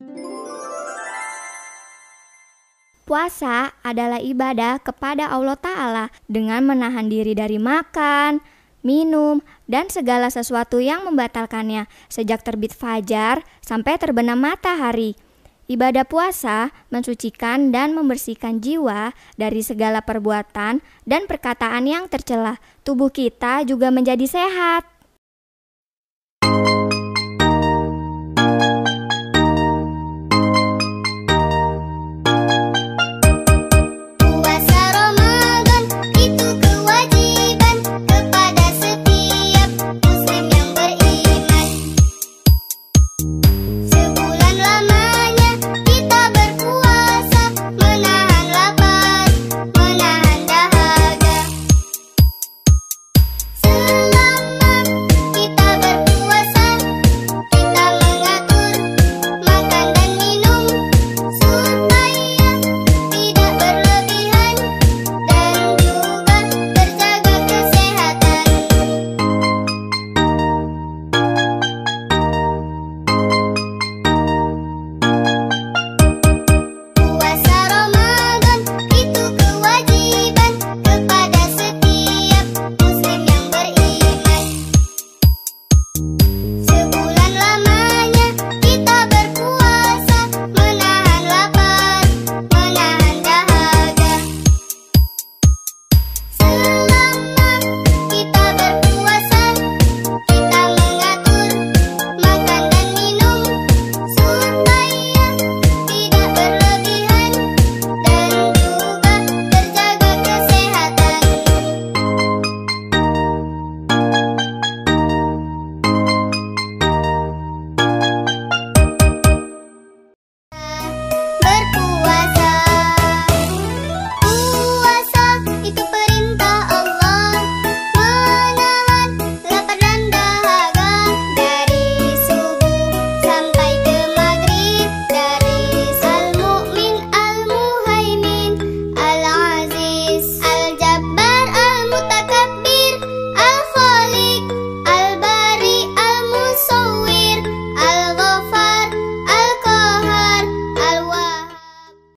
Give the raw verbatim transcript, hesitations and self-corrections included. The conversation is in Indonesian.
Puasa adalah ibadah kepada Allah Ta'ala dengan menahan diri dari makan, minum, dan segala sesuatu yang membatalkannya sejak terbit fajar sampai terbenam matahari. Ibadah puasa mensucikan dan membersihkan jiwa dari segala perbuatan dan perkataan yang tercela. Tubuh kita juga menjadi sehat.